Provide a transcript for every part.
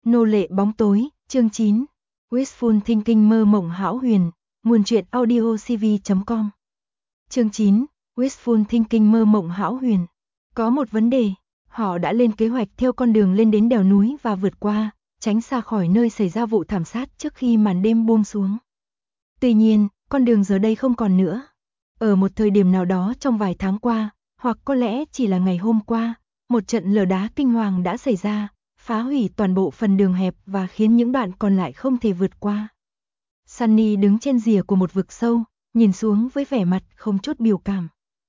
Nô lệ bóng tối, chương 9. Wishful Thinking mơ mộng hão huyền, nguồn truyện audio cv.com. Chương 9. Wishful Thinking mơ mộng hão huyền. Có một vấn đề, họ đã lên kế hoạch theo con đường lên đến đèo núi và vượt qua, tránh xa khỏi nơi xảy ra vụ thảm sát trước khi màn đêm buông xuống. Tuy nhiên, con đường giờ đây không còn nữa. Ở một thời điểm nào đó trong vài tháng qua, hoặc có lẽ chỉ là ngày hôm qua, một trận lở đá kinh hoàng đã xảy ra, phá hủy toàn bộ phần đường hẹp và khiến những đoạn còn lại không thể vượt qua. Sunny đứng trên rìa của một vực sâu, nhìn xuống với vẻ mặt không chút biểu cảm.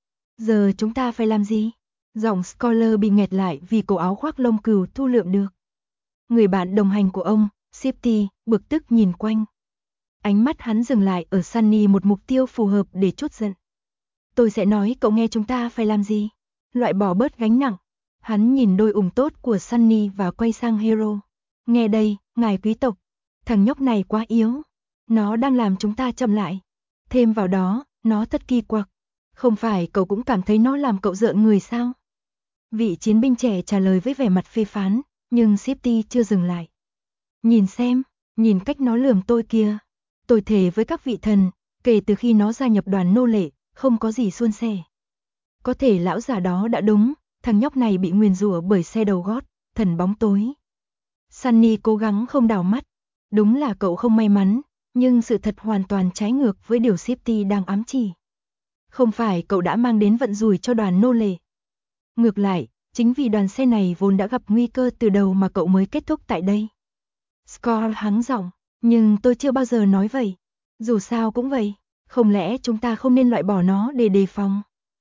Giờ chúng ta phải làm gì? Giọng Scholar bị nghẹt lại vì cổ áo khoác lông cừu thu lượm được. Người bạn đồng hành của ông, Shifty, bực tức nhìn quanh. Ánh mắt hắn dừng lại ở Sunny, một mục tiêu phù hợp để trút giận. Tôi sẽ nói cậu nghe chúng ta phải làm gì. Loại bỏ bớt gánh nặng. Hắn nhìn đôi ủng tốt của Sunny và quay sang Hero. Nghe đây, ngài quý tộc. Thằng nhóc này quá yếu. Nó đang làm chúng ta chậm lại. Thêm vào đó, nó thật kỳ quặc. Không phải cậu cũng cảm thấy nó làm cậu rợn người sao? Vị chiến binh trẻ trả lời với vẻ mặt phê phán, nhưng Shifty chưa dừng lại. Nhìn xem, nhìn cách nó lườm tôi kìa. Tôi thề với các vị thần, kể từ khi nó gia nhập đoàn nô lệ, không có gì suôn sẻ. Có thể lão già đó đã đúng, thằng nhóc này bị nguyền rủa bởi xe đầu gót, thần bóng tối. Sunny cố gắng không đảo mắt. Đúng là cậu không may mắn, nhưng sự thật hoàn toàn trái ngược với điều Shifty đang ám chỉ. Không phải cậu đã mang đến vận rủi cho đoàn nô lệ. Ngược lại, chính vì đoàn xe này vốn đã gặp nguy cơ từ đầu mà cậu mới kết thúc tại đây. Score hắng giọng, nhưng tôi chưa bao giờ nói vậy. Dù sao cũng vậy, không lẽ chúng ta không nên loại bỏ nó để đề phòng?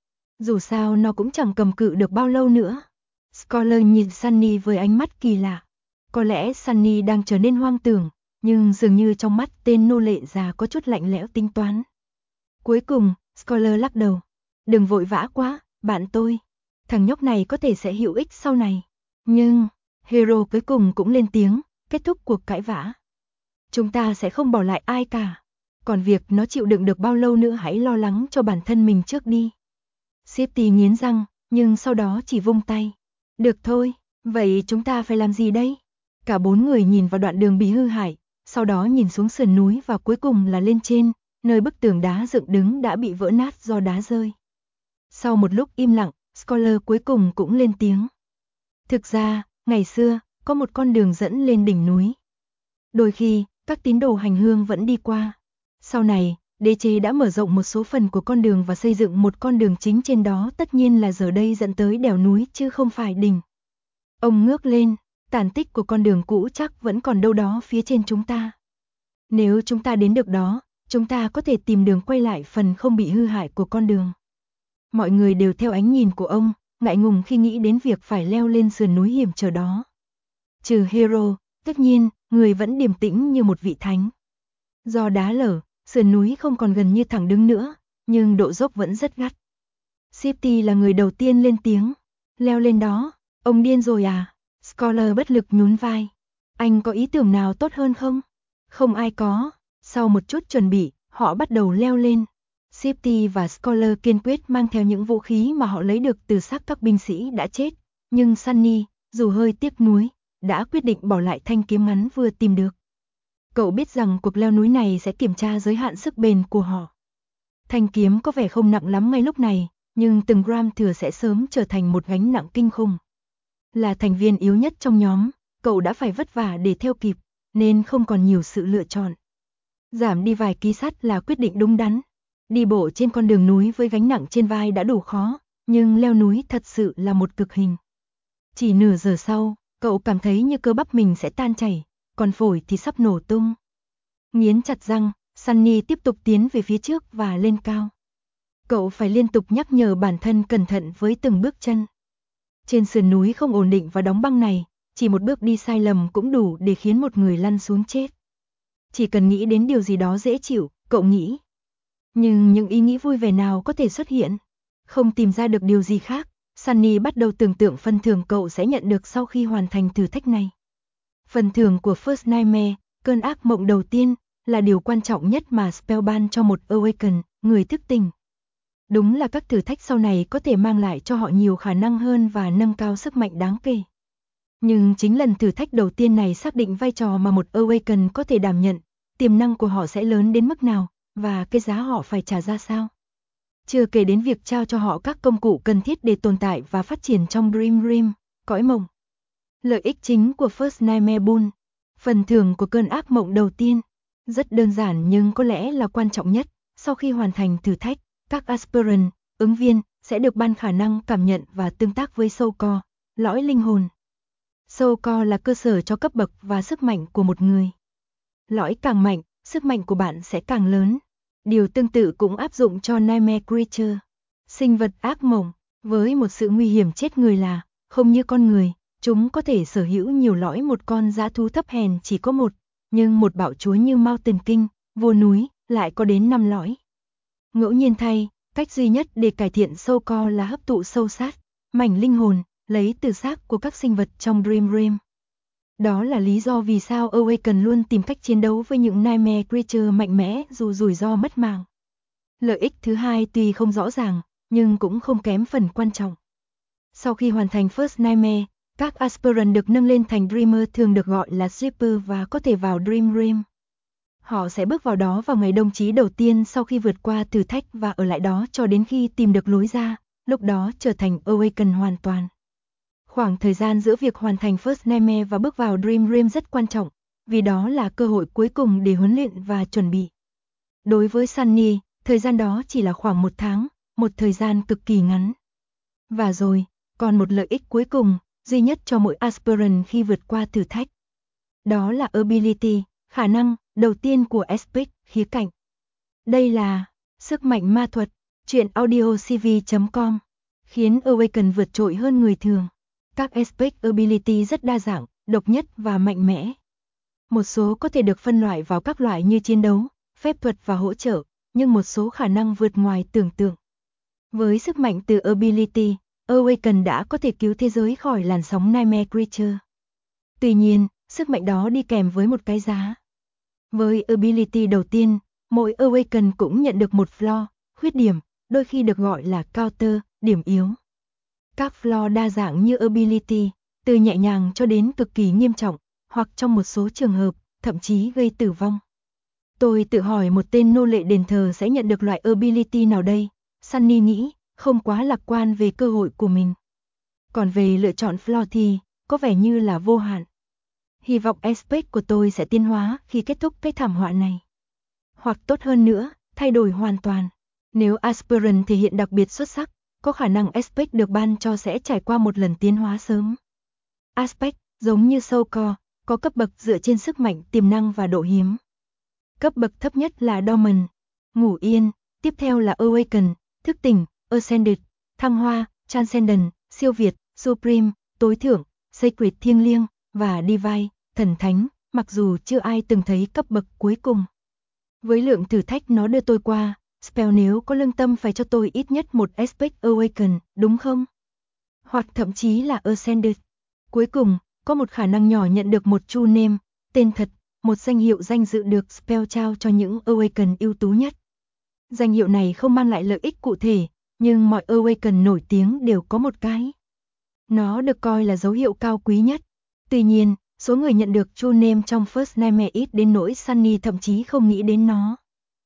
Dù sao nó cũng chẳng cầm cự được bao lâu nữa. Scholar nhìn Sunny với ánh mắt kỳ lạ. Có lẽ Sunny đang trở nên hoang tưởng, nhưng dường như trong mắt tên nô lệ già có chút lạnh lẽo tính toán. Cuối cùng, Scholar lắc đầu. Đừng vội vã quá, bạn tôi. Thằng nhóc này có thể sẽ hữu ích sau này. Nhưng, Hero cuối cùng cũng lên tiếng, kết thúc cuộc cãi vã. Chúng ta sẽ không bỏ lại ai cả. Còn việc nó chịu đựng được bao lâu nữa hãy lo lắng cho bản thân mình trước đi. Shifty nghiến răng, nhưng sau đó chỉ vung tay. Được thôi, vậy chúng ta phải làm gì đây? Cả bốn người nhìn vào đoạn đường bị hư hại, sau đó nhìn xuống sườn núi và cuối cùng là lên trên, nơi bức tường đá dựng đứng đã bị vỡ nát do đá rơi. Sau một lúc im lặng, Scholar cuối cùng cũng lên tiếng. Thực ra, ngày xưa, có một con đường dẫn lên đỉnh núi. Đôi khi, các tín đồ hành hương vẫn đi qua. Sau này, đế chế đã mở rộng một số phần của con đường và xây dựng một con đường chính trên đó, tất nhiên là giờ đây dẫn tới đèo núi chứ không phải đỉnh. Ông ngước lên, tàn tích của con đường cũ chắc vẫn còn đâu đó phía trên chúng ta. Nếu chúng ta đến được đó, chúng ta có thể tìm đường quay lại phần không bị hư hại của con đường. Mọi người đều theo ánh nhìn của ông, ngại ngùng khi nghĩ đến việc phải leo lên sườn núi hiểm trở đó. Trừ Hero, tất nhiên, người vẫn điềm tĩnh như một vị thánh. Do đá lở, sườn núi không còn gần như thẳng đứng nữa, nhưng độ dốc vẫn rất gắt. Shifty là người đầu tiên lên tiếng. Leo lên đó, ông điên rồi à? Scholar bất lực nhún vai. Anh có ý tưởng nào tốt hơn không? Không ai có. Sau một chút chuẩn bị, họ bắt đầu leo lên. Shifty và Scholar kiên quyết mang theo những vũ khí mà họ lấy được từ xác các binh sĩ đã chết. Nhưng Sunny, dù hơi tiếc nuối, đã quyết định bỏ lại thanh kiếm ngắn vừa tìm được. Cậu biết rằng cuộc leo núi này sẽ kiểm tra giới hạn sức bền của họ. Thanh kiếm có vẻ không nặng lắm ngay lúc này, nhưng từng gram thừa sẽ sớm trở thành một gánh nặng kinh khủng. Là thành viên yếu nhất trong nhóm, cậu đã phải vất vả để theo kịp, nên không còn nhiều sự lựa chọn. Giảm đi vài ký sắt là quyết định đúng đắn. Đi bộ trên con đường núi với gánh nặng trên vai đã đủ khó, nhưng leo núi thật sự là một cực hình. Chỉ nửa giờ sau, cậu cảm thấy như cơ bắp mình sẽ tan chảy, còn phổi thì sắp nổ tung. Nghiến chặt răng, Sunny tiếp tục tiến về phía trước và lên cao. Cậu phải liên tục nhắc nhở bản thân cẩn thận với từng bước chân. Trên sườn núi không ổn định và đóng băng này, chỉ một bước đi sai lầm cũng đủ để khiến một người lăn xuống chết. Chỉ cần nghĩ đến điều gì đó dễ chịu, cậu nghĩ. Nhưng những ý nghĩ vui vẻ nào có thể xuất hiện? Không tìm ra được điều gì khác, Sunny bắt đầu tưởng tượng phần thưởng cậu sẽ nhận được sau khi hoàn thành thử thách này. Phần thưởng của First Nightmare, cơn ác mộng đầu tiên, là điều quan trọng nhất mà Spell ban cho một Awaken, người thức tỉnh. Đúng là các thử thách sau này có thể mang lại cho họ nhiều khả năng hơn và nâng cao sức mạnh đáng kể. Nhưng chính lần thử thách đầu tiên này xác định vai trò mà một Awaken có thể đảm nhận, tiềm năng của họ sẽ lớn đến mức nào, và cái giá họ phải trả ra sao. Chưa kể đến việc trao cho họ các công cụ cần thiết để tồn tại và phát triển trong Dream Realm, cõi mộng. Lợi ích chính của First Nightmare Bull, phần thưởng của cơn ác mộng đầu tiên, rất đơn giản nhưng có lẽ là quan trọng nhất. Sau khi hoàn thành thử thách, các aspirant, ứng viên, sẽ được ban khả năng cảm nhận và tương tác với Soul Core, lõi linh hồn. Soul Core là cơ sở cho cấp bậc và sức mạnh của một người. Lõi càng mạnh, sức mạnh của bạn sẽ càng lớn. Điều tương tự cũng áp dụng cho Nightmare Creature, sinh vật ác mộng, với một sự nguy hiểm chết người là, không như con người, chúng có thể sở hữu nhiều lõi. Một con dã thú thấp hèn chỉ có một, nhưng một bạo chúa như Mountain King, vua núi, lại có đến 5 lõi. Ngẫu nhiên thay, cách duy nhất để cải thiện Soul Core là hấp thụ sâu sát, mảnh linh hồn, lấy từ xác của các sinh vật trong Dream Realm. Đó là lý do vì sao Awaken luôn tìm cách chiến đấu với những Nightmare Creature mạnh mẽ dù rủi ro mất mạng. Lợi ích thứ hai tuy không rõ ràng, nhưng cũng không kém phần quan trọng. Sau khi hoàn thành First Nightmare, các aspirant được nâng lên thành Dreamer, thường được gọi là Sweeper, và có thể vào Dream Realm. Họ sẽ bước vào đó vào ngày đồng chí đầu tiên sau khi vượt qua thử thách và ở lại đó cho đến khi tìm được lối ra, lúc đó trở thành Awaken hoàn toàn. Khoảng thời gian giữa việc hoàn thành First Nightmare và bước vào Dream Realm rất quan trọng, vì đó là cơ hội cuối cùng để huấn luyện và chuẩn bị. Đối với Sunny, thời gian đó chỉ là khoảng 1 tháng, một thời gian cực kỳ ngắn. Và rồi, còn một lợi ích cuối cùng, duy nhất cho mỗi aspirant khi vượt qua thử thách. Đó là ability, khả năng đầu tiên của aspect khía cạnh. Đây là sức mạnh ma thuật. Truyện audio cv.com khiến Awaken vượt trội hơn người thường. Các aspect ability rất đa dạng, độc nhất và mạnh mẽ. Một số có thể được phân loại vào các loại như chiến đấu, phép thuật và hỗ trợ, nhưng một số khả năng vượt ngoài tưởng tượng. Với sức mạnh từ ability, Awaken đã có thể cứu thế giới khỏi làn sóng Nightmare Creature. Tuy nhiên, sức mạnh đó đi kèm với một cái giá. Với ability đầu tiên, mỗi Awaken cũng nhận được một flaw, khuyết điểm, đôi khi được gọi là counter, điểm yếu. Các flaw đa dạng như ability, từ nhẹ nhàng cho đến cực kỳ nghiêm trọng, hoặc trong một số trường hợp, thậm chí gây tử vong. Tôi tự hỏi một tên nô lệ đền thờ sẽ nhận được loại ability nào đây? Sunny nghĩ, không quá lạc quan về cơ hội của mình. Còn về lựa chọn flaw thì, có vẻ như là vô hạn. Hy vọng aspect của tôi sẽ tiến hóa khi kết thúc cái thảm họa này. Hoặc tốt hơn nữa, thay đổi hoàn toàn. Nếu aspirant thể hiện đặc biệt xuất sắc, có khả năng aspect được ban cho sẽ trải qua một lần tiến hóa sớm. Aspect, giống như Soul Core, có cấp bậc dựa trên sức mạnh, tiềm năng và độ hiếm. Cấp bậc thấp nhất là Dormant, ngủ yên, tiếp theo là Awaken, thức tỉnh, Ascended, thăng hoa, Transcendent, siêu việt, Supreme, tối thượng, Sacred, thiêng liêng, và Divine, thần thánh, mặc dù chưa ai từng thấy cấp bậc cuối cùng. Với lượng thử thách nó đưa tôi qua, Spell nếu có lương tâm phải cho tôi ít nhất một aspect Awaken, đúng không? Hoặc thậm chí là Ascended. Cuối cùng, có một khả năng nhỏ nhận được một true name, tên thật, một danh hiệu danh dự được Spell trao cho những Awaken ưu tú nhất. Danh hiệu này không mang lại lợi ích cụ thể, nhưng mọi Awaken nổi tiếng đều có một cái. Nó được coi là dấu hiệu cao quý nhất. Tuy nhiên, số người nhận được true name trong First Nightmare ít đến nỗi Sunny thậm chí không nghĩ đến nó.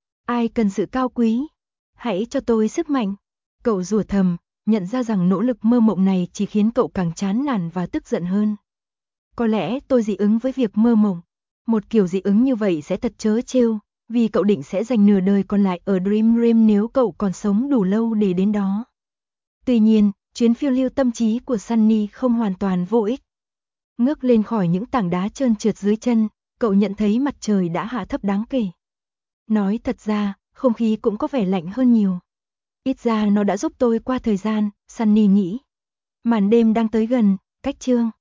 Ai cần sự cao quý? Hãy cho tôi sức mạnh. Cậu rủa thầm, nhận ra rằng nỗ lực mơ mộng này chỉ khiến cậu càng chán nản và tức giận hơn. Có lẽ tôi dị ứng với việc mơ mộng. Một kiểu dị ứng như vậy sẽ thật trớ trêu, vì cậu định sẽ dành nửa đời còn lại ở Dream Realm nếu cậu còn sống đủ lâu để đến đó. Tuy nhiên, chuyến phiêu lưu tâm trí của Sunny không hoàn toàn vô ích. Ngước lên khỏi những tảng đá trơn trượt dưới chân, cậu nhận thấy mặt trời đã hạ thấp đáng kể. Nói thật ra, không khí cũng có vẻ lạnh hơn nhiều. Ít ra nó đã giúp tôi qua thời gian, Sunny nghĩ. Màn đêm đang tới gần, cách chương.